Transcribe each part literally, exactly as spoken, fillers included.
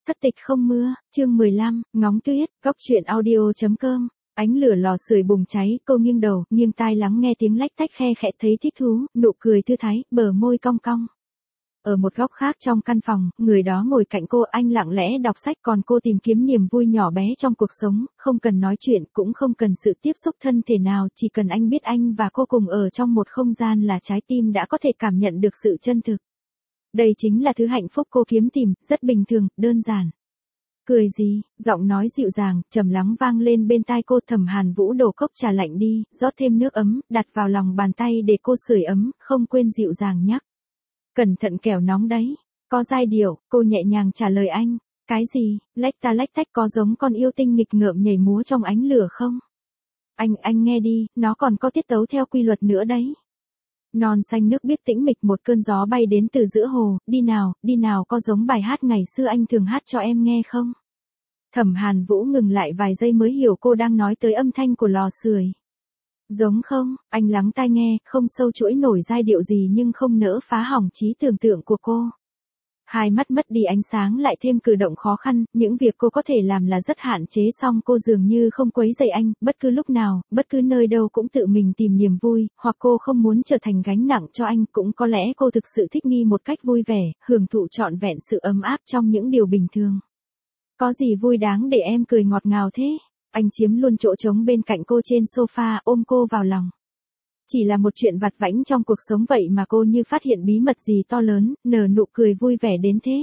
Thất tịch không mưa, chương mười lăm, ngóng tuyết, góc truyện audio.com. Ánh lửa lò sưởi bùng cháy, cô nghiêng đầu, nghiêng tai lắng nghe tiếng lách tách khe khẽ thấy thích thú, nụ cười thư thái, bờ môi cong cong. Ở một góc khác trong căn phòng, người đó ngồi cạnh cô, anh lặng lẽ đọc sách còn cô tìm kiếm niềm vui nhỏ bé trong cuộc sống, không cần nói chuyện, cũng không cần sự tiếp xúc thân thể nào, chỉ cần anh biết anh và cô cùng ở trong một không gian là trái tim đã có thể cảm nhận được sự chân thực. Đây chính là thứ hạnh phúc cô kiếm tìm, rất bình thường, đơn giản. Cười gì, giọng nói dịu dàng, trầm lắng vang lên bên tai cô. Thẩm Hàn Vũ đổ cốc trà lạnh đi, rót thêm nước ấm, đặt vào lòng bàn tay để cô sưởi ấm, không quên dịu dàng nhắc. Cẩn thận kẻo nóng đấy. Có giai điệu, cô nhẹ nhàng trả lời anh. Cái gì, lách ta lách tách có giống con yêu tinh nghịch ngợm nhảy múa trong ánh lửa không? Anh, anh nghe đi, nó còn có tiết tấu theo quy luật nữa đấy. Non xanh nước biếc tĩnh mịch, một cơn gió bay đến từ giữa hồ, đi nào, đi nào, có giống bài hát ngày xưa anh thường hát cho em nghe không? Thẩm Hàn Vũ ngừng lại vài giây mới hiểu cô đang nói tới âm thanh của lò sưởi. Giống không, anh lắng tai nghe, không sâu chuỗi nổi giai điệu gì nhưng không nỡ phá hỏng trí tưởng tượng của cô. Hai mắt mất đi ánh sáng lại thêm cử động khó khăn, những việc cô có thể làm là rất hạn chế, song cô dường như không quấy rầy anh, bất cứ lúc nào, bất cứ nơi đâu cũng tự mình tìm niềm vui, hoặc cô không muốn trở thành gánh nặng cho anh, cũng có lẽ cô thực sự thích nghi một cách vui vẻ, hưởng thụ trọn vẹn sự ấm áp trong những điều bình thường. Có gì vui đáng để em cười ngọt ngào thế? Anh chiếm luôn chỗ trống bên cạnh cô trên sofa, ôm cô vào lòng. Chỉ là một chuyện vặt vãnh trong cuộc sống vậy mà cô như phát hiện bí mật gì to lớn, nở nụ cười vui vẻ đến thế.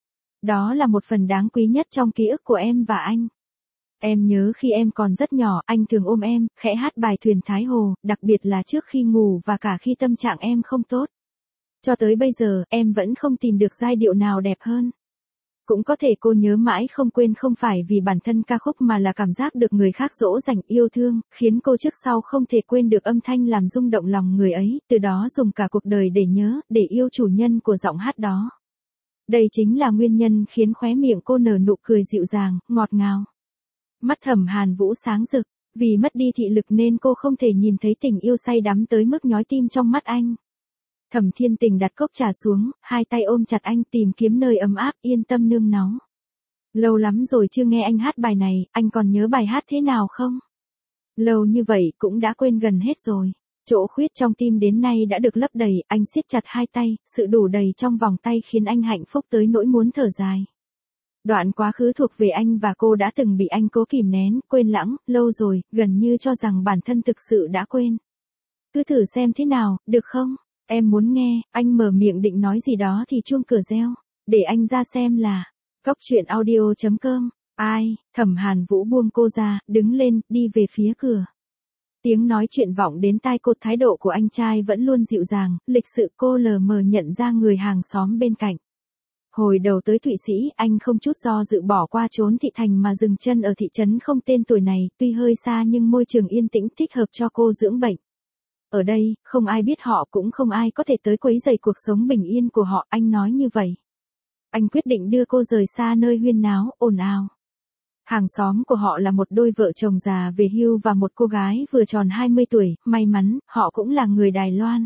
Đó là một phần đáng quý nhất trong ký ức của em và anh. Em nhớ khi em còn rất nhỏ, anh thường ôm em, khẽ hát bài Thuyền Thái Hồ, đặc biệt là trước khi ngủ và cả khi tâm trạng em không tốt. Cho tới bây giờ, em vẫn không tìm được giai điệu nào đẹp hơn. Cũng có thể cô nhớ mãi không quên không phải vì bản thân ca khúc mà là cảm giác được người khác dỗ dành yêu thương, khiến cô trước sau không thể quên được âm thanh làm rung động lòng người ấy, từ đó dùng cả cuộc đời để nhớ, để yêu chủ nhân của giọng hát đó. Đây chính là nguyên nhân khiến khóe miệng cô nở nụ cười dịu dàng, ngọt ngào. Mắt Thẩm Hàn Vũ sáng rực, vì mất đi thị lực nên cô không thể nhìn thấy tình yêu say đắm tới mức nhói tim trong mắt anh. Thẩm Thiên Tình đặt cốc trà xuống, hai tay ôm chặt anh, tìm kiếm nơi ấm áp, yên tâm nương náu. Lâu lắm rồi chưa nghe anh hát bài này, anh còn nhớ bài hát thế nào không? Lâu như vậy cũng đã quên gần hết rồi. Chỗ khuyết trong tim đến nay đã được lấp đầy, anh siết chặt hai tay, sự đủ đầy trong vòng tay khiến anh hạnh phúc tới nỗi muốn thở dài. Đoạn quá khứ thuộc về anh và cô đã từng bị anh cố kìm nén, quên lãng, lâu rồi, gần như cho rằng bản thân thực sự đã quên. Cứ thử xem thế nào, được không? Em muốn nghe. Anh mở miệng định nói gì đó thì chuông cửa reo. Để anh ra xem là. Góc truyện audio.com. Ai? Thẩm Hàn Vũ buông cô ra, đứng lên, đi về phía cửa. Tiếng nói chuyện vọng đến tai cô, thái độ của anh trai vẫn luôn dịu dàng, lịch sự. Cô lờ mờ nhận ra người hàng xóm bên cạnh. Hồi đầu tới Thụy Sĩ, anh không chút do dự bỏ qua trốn thị thành mà dừng chân ở thị trấn không tên tuổi này, tuy hơi xa nhưng môi trường yên tĩnh thích hợp cho cô dưỡng bệnh. Ở đây, không ai biết họ, cũng không ai có thể tới quấy rầy cuộc sống bình yên của họ, anh nói như vậy. Anh quyết định đưa cô rời xa nơi huyên náo, ồn ào. Hàng xóm của họ là một đôi vợ chồng già về hưu và một cô gái vừa tròn hai mươi tuổi, may mắn, họ cũng là người Đài Loan.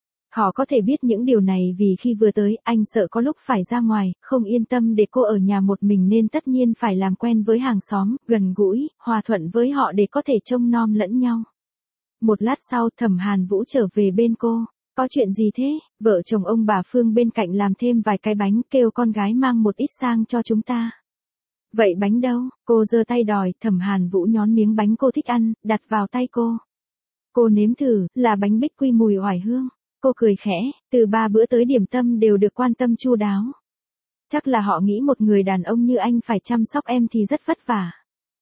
Họ có thể biết những điều này vì khi vừa tới, anh sợ có lúc phải ra ngoài, không yên tâm để cô ở nhà một mình nên tất nhiên phải làm quen với hàng xóm, gần gũi, hòa thuận với họ để có thể trông nom lẫn nhau. Một lát sau, Thẩm Hàn Vũ trở về bên cô. Có chuyện gì thế? Vợ chồng ông bà Phương bên cạnh làm thêm vài cái bánh, kêu con gái mang một ít sang cho chúng ta. Vậy bánh đâu? Cô giơ tay đòi, Thẩm Hàn Vũ nhón miếng bánh cô thích ăn, đặt vào tay cô. Cô nếm thử, là bánh bích quy mùi oải hương. Cô cười khẽ, từ ba bữa tới điểm tâm đều được quan tâm chu đáo. Chắc là họ nghĩ một người đàn ông như anh phải chăm sóc em thì rất vất vả.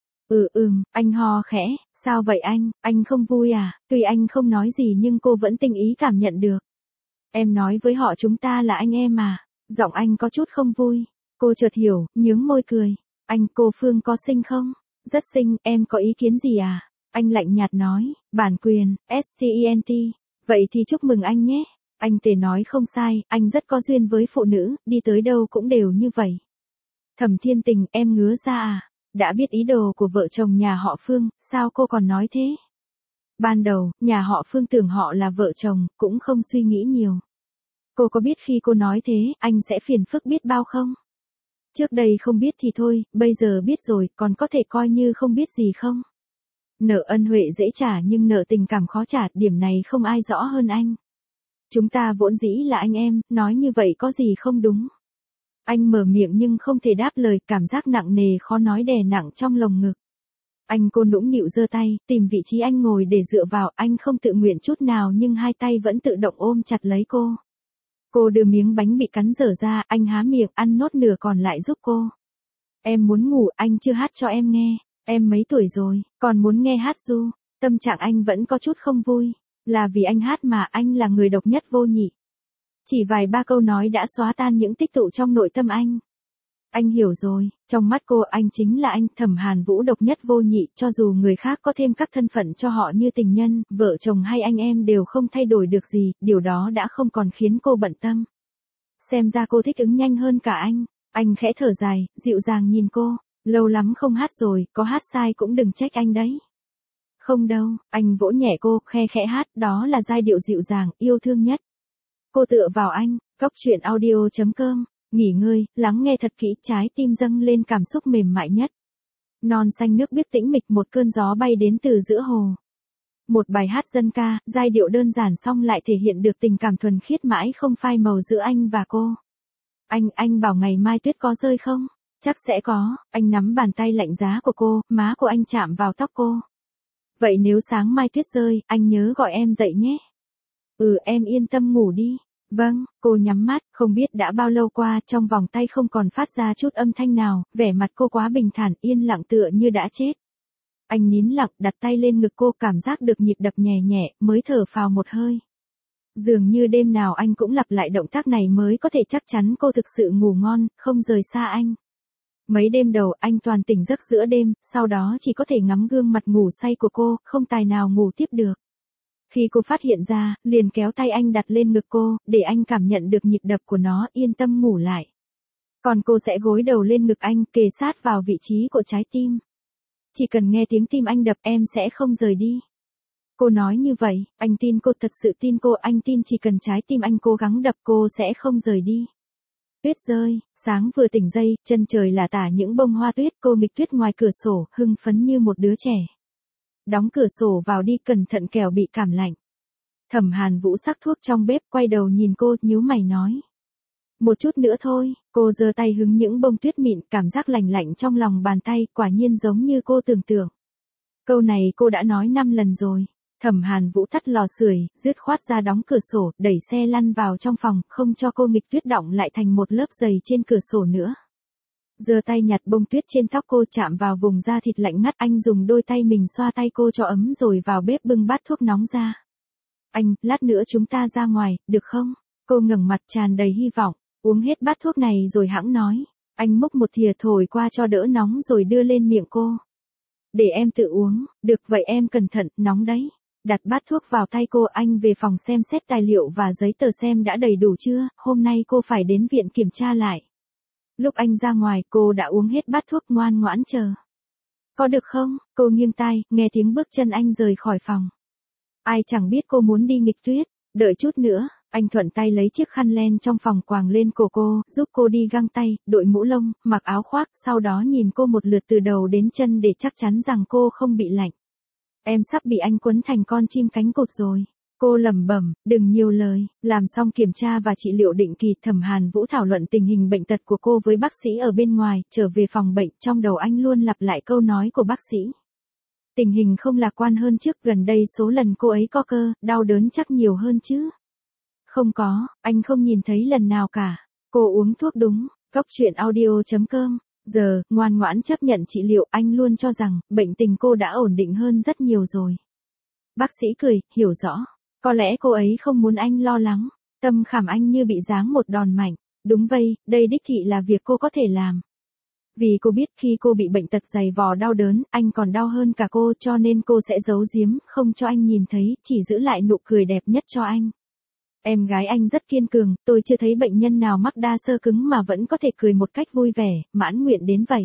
Ừ ừm, anh ho khẽ, sao vậy anh, anh không vui à? Tuy anh không nói gì nhưng cô vẫn tinh ý cảm nhận được. Em nói với họ chúng ta là anh em mà. Giọng anh có chút không vui. Cô chợt hiểu, nhướng môi cười. Anh, cô Phương có xinh không? Rất xinh, em có ý kiến gì à? Anh lạnh nhạt nói, bản quyền, stent. Vậy thì chúc mừng anh nhé. Anh Tề nói không sai, anh rất có duyên với phụ nữ, đi tới đâu cũng đều như vậy. Thẩm Thiên Tình, em ngứa ra à? Đã biết ý đồ của vợ chồng nhà họ Phương, sao cô còn nói thế? Ban đầu, nhà họ Phương tưởng họ là vợ chồng, cũng không suy nghĩ nhiều. Cô có biết khi cô nói thế, anh sẽ phiền phức biết bao không? Trước đây không biết thì thôi, bây giờ biết rồi, còn có thể coi như không biết gì không? Nợ ân huệ dễ trả nhưng nợ tình cảm khó trả, điểm này không ai rõ hơn anh. Chúng ta vốn dĩ là anh em, nói như vậy có gì không đúng. Anh mở miệng nhưng không thể đáp lời, cảm giác nặng nề khó nói đè nặng trong lồng ngực. Anh cô nũng nịu giơ tay, tìm vị trí anh ngồi để dựa vào, anh không tự nguyện chút nào nhưng hai tay vẫn tự động ôm chặt lấy cô. Cô đưa miếng bánh bị cắn dở ra, anh há miệng ăn nốt nửa còn lại giúp cô. Em muốn ngủ, anh chưa hát cho em nghe. Em mấy tuổi rồi, còn muốn nghe hát ru. Tâm trạng anh vẫn có chút không vui. Là vì anh hát mà, anh là người độc nhất vô nhị. Chỉ vài ba câu nói đã xóa tan những tích tụ trong nội tâm anh. Anh hiểu rồi, trong mắt cô anh chính là anh, Thẩm Hàn Vũ độc nhất vô nhị, cho dù người khác có thêm các thân phận cho họ như tình nhân, vợ chồng hay anh em đều không thay đổi được gì, điều đó đã không còn khiến cô bận tâm. Xem ra cô thích ứng nhanh hơn cả anh. Anh khẽ thở dài, dịu dàng nhìn cô, lâu lắm không hát rồi, có hát sai cũng đừng trách anh đấy. Không đâu, anh vỗ nhẹ cô, khe khẽ hát, đó là giai điệu dịu dàng, yêu thương nhất. Cô tựa vào anh, Cốc truyện audio chấm com, nghỉ ngơi, lắng nghe thật kỹ, trái tim dâng lên cảm xúc mềm mại nhất. Non xanh nước biếc tĩnh mịch, một cơn gió bay đến từ giữa hồ. Một bài hát dân ca, giai điệu đơn giản song lại thể hiện được tình cảm thuần khiết mãi không phai màu giữa anh và cô. Anh, anh bảo ngày mai tuyết có rơi không? Chắc sẽ có, anh nắm bàn tay lạnh giá của cô, má của anh chạm vào tóc cô. Vậy nếu sáng mai tuyết rơi, anh nhớ gọi em dậy nhé. Ừ, em yên tâm ngủ đi. Vâng, cô nhắm mắt, không biết đã bao lâu qua, trong vòng tay không còn phát ra chút âm thanh nào, vẻ mặt cô quá bình thản, yên lặng tựa như đã chết. Anh nín lặng, đặt tay lên ngực cô, cảm giác được nhịp đập nhẹ nhẹ, mới thở phào một hơi. Dường như đêm nào anh cũng lặp lại động tác này mới có thể chắc chắn cô thực sự ngủ ngon, không rời xa anh. Mấy đêm đầu anh toàn tỉnh giấc giữa đêm, sau đó chỉ có thể ngắm gương mặt ngủ say của cô, không tài nào ngủ tiếp được. Khi cô phát hiện ra, liền kéo tay anh đặt lên ngực cô, để anh cảm nhận được nhịp đập của nó, yên tâm ngủ lại. Còn cô sẽ gối đầu lên ngực anh, kề sát vào vị trí của trái tim. Chỉ cần nghe tiếng tim anh đập em sẽ không rời đi. Cô nói như vậy, anh tin cô, thật sự tin cô, anh tin chỉ cần trái tim anh cố gắng đập cô sẽ không rời đi. Tuyết rơi, sáng vừa tỉnh dậy, chân trời là tả những bông hoa tuyết, cô nghịch tuyết ngoài cửa sổ, hưng phấn như một đứa trẻ. Đóng cửa sổ vào đi, cẩn thận kẻo bị cảm lạnh. Thẩm Hàn Vũ sắc thuốc trong bếp, quay đầu nhìn cô, nhíu mày nói. Một chút nữa thôi, cô giơ tay hứng những bông tuyết mịn, cảm giác lạnh lạnh trong lòng bàn tay, quả nhiên giống như cô tưởng tượng. Câu này cô đã nói năm lần rồi. Thẩm Hàn Vũ tắt lò sưởi, dứt khoát ra đóng cửa sổ, đẩy xe lăn vào trong phòng, không cho cô nghịch tuyết đọng lại thành một lớp dày trên cửa sổ nữa. Giơ tay nhặt bông tuyết trên tóc cô, chạm vào vùng da thịt lạnh ngắt, anh dùng đôi tay mình xoa tay cô cho ấm rồi vào bếp bưng bát thuốc nóng ra. Anh, lát nữa chúng ta ra ngoài, được không? Cô ngẩng mặt tràn đầy hy vọng, uống hết bát thuốc này rồi hẵng nói. Anh múc một thìa thổi qua cho đỡ nóng rồi đưa lên miệng cô. Để em tự uống, được vậy em cẩn thận, nóng đấy. Đặt bát thuốc vào tay cô, anh về phòng xem xét tài liệu và giấy tờ xem đã đầy đủ chưa, hôm nay cô phải đến viện kiểm tra lại. Lúc anh ra ngoài, cô đã uống hết bát thuốc, ngoan ngoãn chờ. Có được không? Cô nghiêng tai, nghe tiếng bước chân anh rời khỏi phòng. Ai chẳng biết cô muốn đi nghịch tuyết, đợi chút nữa, anh thuận tay lấy chiếc khăn len trong phòng quàng lên cổ cô, giúp cô đi găng tay, đội mũ lông, mặc áo khoác, sau đó nhìn cô một lượt từ đầu đến chân để chắc chắn rằng cô không bị lạnh. Em sắp bị anh quấn thành con chim cánh cụt rồi. Cô lẩm bẩm, đừng nhiều lời. Làm xong kiểm tra và trị liệu định kỳ, Thẩm Hàn Vũ thảo luận tình hình bệnh tật của cô với bác sĩ ở bên ngoài, trở về phòng bệnh, trong đầu anh luôn lặp lại câu nói của bác sĩ. Tình hình không lạc quan hơn trước, gần đây số lần cô ấy co cơ, đau đớn chắc nhiều hơn chứ. Không có, anh không nhìn thấy lần nào cả. Cô uống thuốc đúng, Cốc truyện audio chấm com. Giờ, ngoan ngoãn chấp nhận trị liệu, anh luôn cho rằng, bệnh tình cô đã ổn định hơn rất nhiều rồi. Bác sĩ cười, hiểu rõ. Có lẽ cô ấy không muốn anh lo lắng. Tâm khảm anh như bị giáng một đòn mạnh. Đúng vậy, đây đích thị là việc cô có thể làm. Vì cô biết khi cô bị bệnh tật dày vò đau đớn, anh còn đau hơn cả cô, cho nên cô sẽ giấu giếm, không cho anh nhìn thấy, chỉ giữ lại nụ cười đẹp nhất cho anh. Em gái anh rất kiên cường, tôi chưa thấy bệnh nhân nào mắc đa xơ cứng mà vẫn có thể cười một cách vui vẻ, mãn nguyện đến vậy.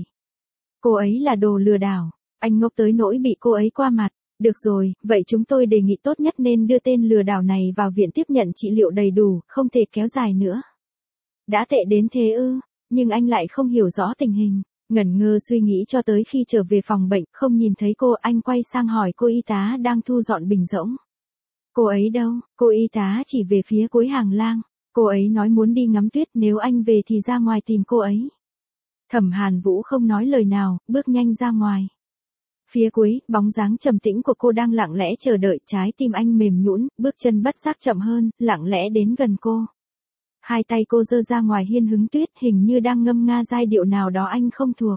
Cô ấy là đồ lừa đảo, anh ngốc tới nỗi bị cô ấy qua mặt. Được rồi, vậy chúng tôi đề nghị tốt nhất nên đưa tên lừa đảo này vào viện tiếp nhận trị liệu đầy đủ, không thể kéo dài nữa. Đã tệ đến thế ư? nhưng anh lại không hiểu rõ tình hình. Ngẩn ngơ suy nghĩ cho tới khi trở về phòng bệnh, không nhìn thấy cô, anh quay sang hỏi cô y tá đang thu dọn bình rỗng. Cô ấy đâu? Cô y tá chỉ về phía cuối hành lang. Cô ấy nói muốn đi ngắm tuyết, nếu anh về thì ra ngoài tìm cô ấy. Thẩm Hàn Vũ không nói lời nào, bước nhanh ra ngoài. Phía cuối, bóng dáng trầm tĩnh của cô đang lặng lẽ chờ đợi, trái tim anh mềm nhũn, bước chân bất giác chậm hơn, lặng lẽ đến gần cô. Hai tay cô giơ ra ngoài hiên hứng tuyết, hình như đang ngâm nga giai điệu nào đó anh không thuộc.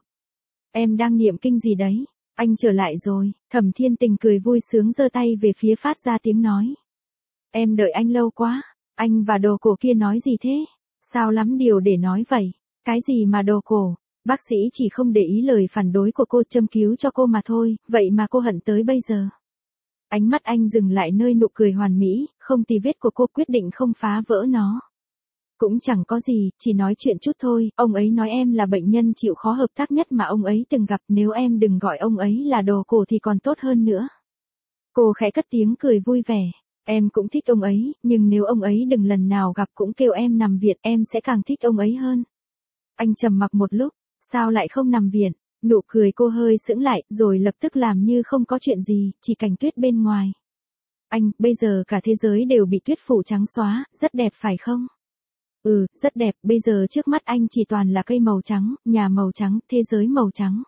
Em đang niệm kinh gì đấy? Anh trở lại rồi. Thẩm Thiên Tình cười vui sướng giơ tay về phía phát ra tiếng nói. Em đợi anh lâu quá. Anh và đồ cổ kia nói gì thế? Sao lắm điều để nói vậy? Cái gì mà đồ cổ? Bác sĩ chỉ không để ý lời phản đối của cô, châm cứu cho cô mà thôi, vậy mà cô hận tới bây giờ. Ánh mắt anh dừng lại nơi nụ cười hoàn mỹ, không tì vết của cô, quyết định không phá vỡ nó. Cũng chẳng có gì, chỉ nói chuyện chút thôi, ông ấy nói em là bệnh nhân chịu khó hợp tác nhất mà ông ấy từng gặp, nếu em đừng gọi ông ấy là đồ cổ thì còn tốt hơn nữa. Cô khẽ cất tiếng cười vui vẻ, em cũng thích ông ấy, nhưng nếu ông ấy đừng lần nào gặp cũng kêu em nằm viện, em sẽ càng thích ông ấy hơn. Anh trầm mặc một lúc, sao lại không nằm viện? Nụ cười cô hơi sững lại, rồi lập tức làm như không có chuyện gì, chỉ cảnh tuyết bên ngoài. Anh, bây giờ cả thế giới đều bị tuyết phủ trắng xóa, rất đẹp phải không? Ừ, rất đẹp, bây giờ trước mắt anh chỉ toàn là cây màu trắng, nhà màu trắng, thế giới màu trắng.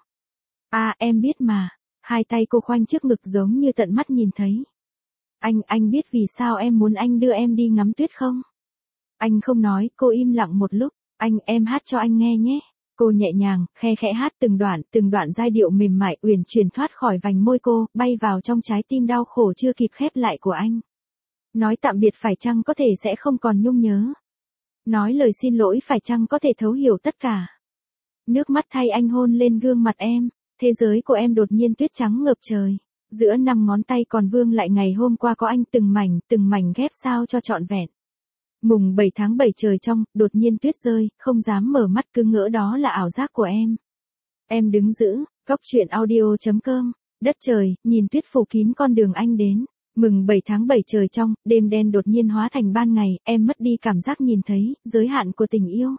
À, em biết mà. Hai tay cô khoanh trước ngực giống như tận mắt nhìn thấy. Anh, anh biết vì sao em muốn anh đưa em đi ngắm tuyết không? Anh không nói, cô im lặng một lúc. Anh, em hát cho anh nghe nhé. Cô nhẹ nhàng, khe khẽ hát từng đoạn, từng đoạn giai điệu mềm mại uyển chuyển thoát khỏi vành môi cô, bay vào trong trái tim đau khổ chưa kịp khép lại của anh. Nói tạm biệt phải chăng có thể sẽ không còn nhung nhớ? Nói lời xin lỗi phải chăng có thể thấu hiểu tất cả? Nước mắt thay anh hôn lên gương mặt em, thế giới của em đột nhiên tuyết trắng ngập trời. Giữa năm ngón tay còn vương lại ngày hôm qua có anh, từng mảnh, từng mảnh ghép sao cho trọn vẹn. Mùng bảy tháng bảy trời trong, đột nhiên tuyết rơi, không dám mở mắt, cứ ngỡ đó là ảo giác của em. Em đứng giữ, góc truyện audio chấm com, đất trời, nhìn tuyết phủ kín con đường anh đến. Mừng bảy tháng bảy trời trong, đêm đen đột nhiên hóa thành ban ngày, em mất đi cảm giác nhìn thấy, giới hạn của tình yêu.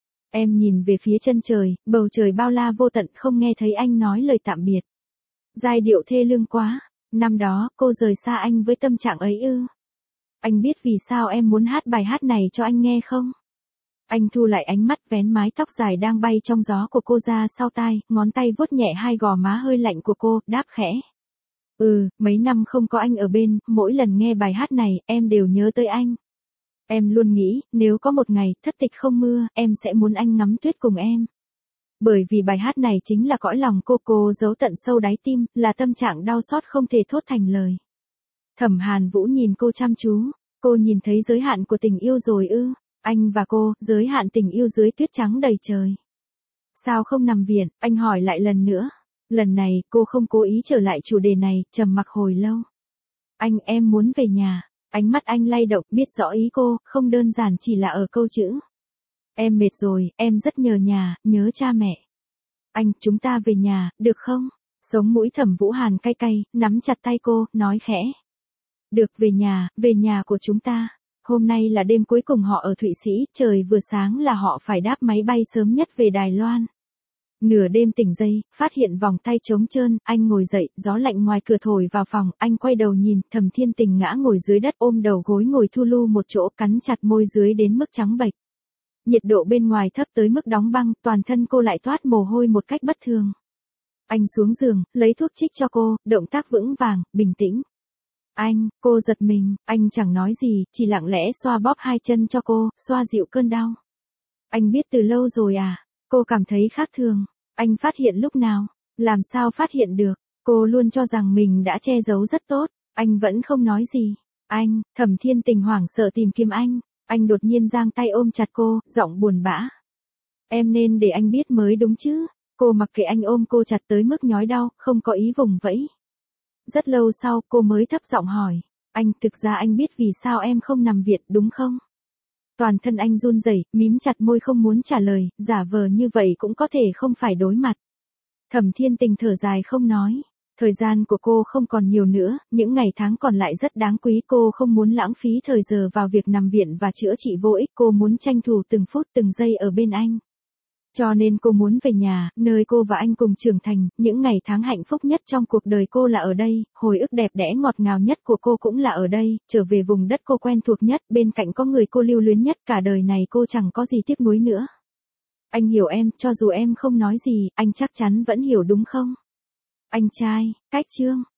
Em nhìn về phía chân trời, bầu trời bao la vô tận, không nghe thấy anh nói lời tạm biệt. Giai điệu thê lương quá, năm đó, cô rời xa anh với tâm trạng ấy ư. Anh biết vì sao em muốn hát bài hát này cho anh nghe không? Anh thu lại ánh mắt, vén mái tóc dài đang bay trong gió của cô ra sau tai, ngón tay vuốt nhẹ hai gò má hơi lạnh của cô, đáp khẽ. Ừ, mấy năm không có anh ở bên, mỗi lần nghe bài hát này, em đều nhớ tới anh. Em luôn nghĩ, nếu có một ngày, thất tịch không mưa, em sẽ muốn anh ngắm tuyết cùng em. Bởi vì bài hát này chính là cõi lòng cô, cô giấu tận sâu đáy tim, là tâm trạng đau xót không thể thốt thành lời. Thẩm Hàn Vũ nhìn cô chăm chú, cô nhìn thấy giới hạn của tình yêu rồi ư? Anh và cô, giới hạn tình yêu dưới tuyết trắng đầy trời. Sao không nằm viện? Anh hỏi lại lần nữa. Lần này, cô không cố ý trở lại chủ đề này, trầm mặc hồi lâu. Anh, em muốn về nhà. Ánh mắt anh lay động, biết rõ ý cô, không đơn giản chỉ là ở câu chữ. Em mệt rồi, em rất nhớ nhà, nhớ cha mẹ. Anh, chúng ta về nhà, được không? Sống mũi Thẩm Vũ Hàn cay cay, nắm chặt tay cô, nói khẽ. Được, về nhà, về nhà của chúng ta. Hôm nay là đêm cuối cùng họ ở Thụy Sĩ, trời vừa sáng là họ phải đáp máy bay sớm nhất về Đài Loan. Nửa đêm tỉnh dậy, phát hiện vòng tay trống trơn, anh ngồi dậy, gió lạnh ngoài cửa thổi vào phòng, anh quay đầu nhìn, Thẩm Thiên Tình ngã ngồi dưới đất ôm đầu gối ngồi thu lu một chỗ, cắn chặt môi dưới đến mức trắng bệch. Nhiệt độ bên ngoài thấp tới mức đóng băng, toàn thân cô lại toát mồ hôi một cách bất thường. Anh xuống giường, lấy thuốc trích cho cô, động tác vững vàng, bình tĩnh. Anh, cô giật mình, anh chẳng nói gì, chỉ lặng lẽ xoa bóp hai chân cho cô, xoa dịu cơn đau. Anh biết từ lâu rồi à? Cô cảm thấy khác thường. Anh phát hiện lúc nào? Làm sao phát hiện được? Cô luôn cho rằng mình đã che giấu rất tốt. Anh vẫn không nói gì. Anh, Thẩm Thiên Tình hoảng sợ tìm kiếm anh. Anh đột nhiên giang tay ôm chặt cô, giọng buồn bã. Em nên để anh biết mới đúng chứ. Cô mặc kệ anh ôm cô chặt tới mức nhói đau, không có ý vùng vẫy. Rất lâu sau, cô mới thấp giọng hỏi. Anh, thực ra anh biết vì sao em không nằm viện, đúng không? Toàn thân anh run rẩy, mím chặt môi không muốn trả lời, giả vờ như vậy cũng có thể không phải đối mặt. Thẩm Thiên Tình thở dài không nói. Thời gian của cô không còn nhiều nữa, những ngày tháng còn lại rất đáng quý, cô không muốn lãng phí thời giờ vào việc nằm viện và chữa trị vô ích, cô muốn tranh thủ từng phút từng giây ở bên anh. Cho nên cô muốn về nhà, nơi cô và anh cùng trưởng thành, những ngày tháng hạnh phúc nhất trong cuộc đời cô là ở đây, hồi ức đẹp đẽ ngọt ngào nhất của cô cũng là ở đây, trở về vùng đất cô quen thuộc nhất, bên cạnh có người cô lưu luyến nhất, cả đời này cô chẳng có gì tiếc nuối nữa. Anh hiểu em, cho dù em không nói gì, anh chắc chắn vẫn hiểu đúng không? Anh trai, cách chương.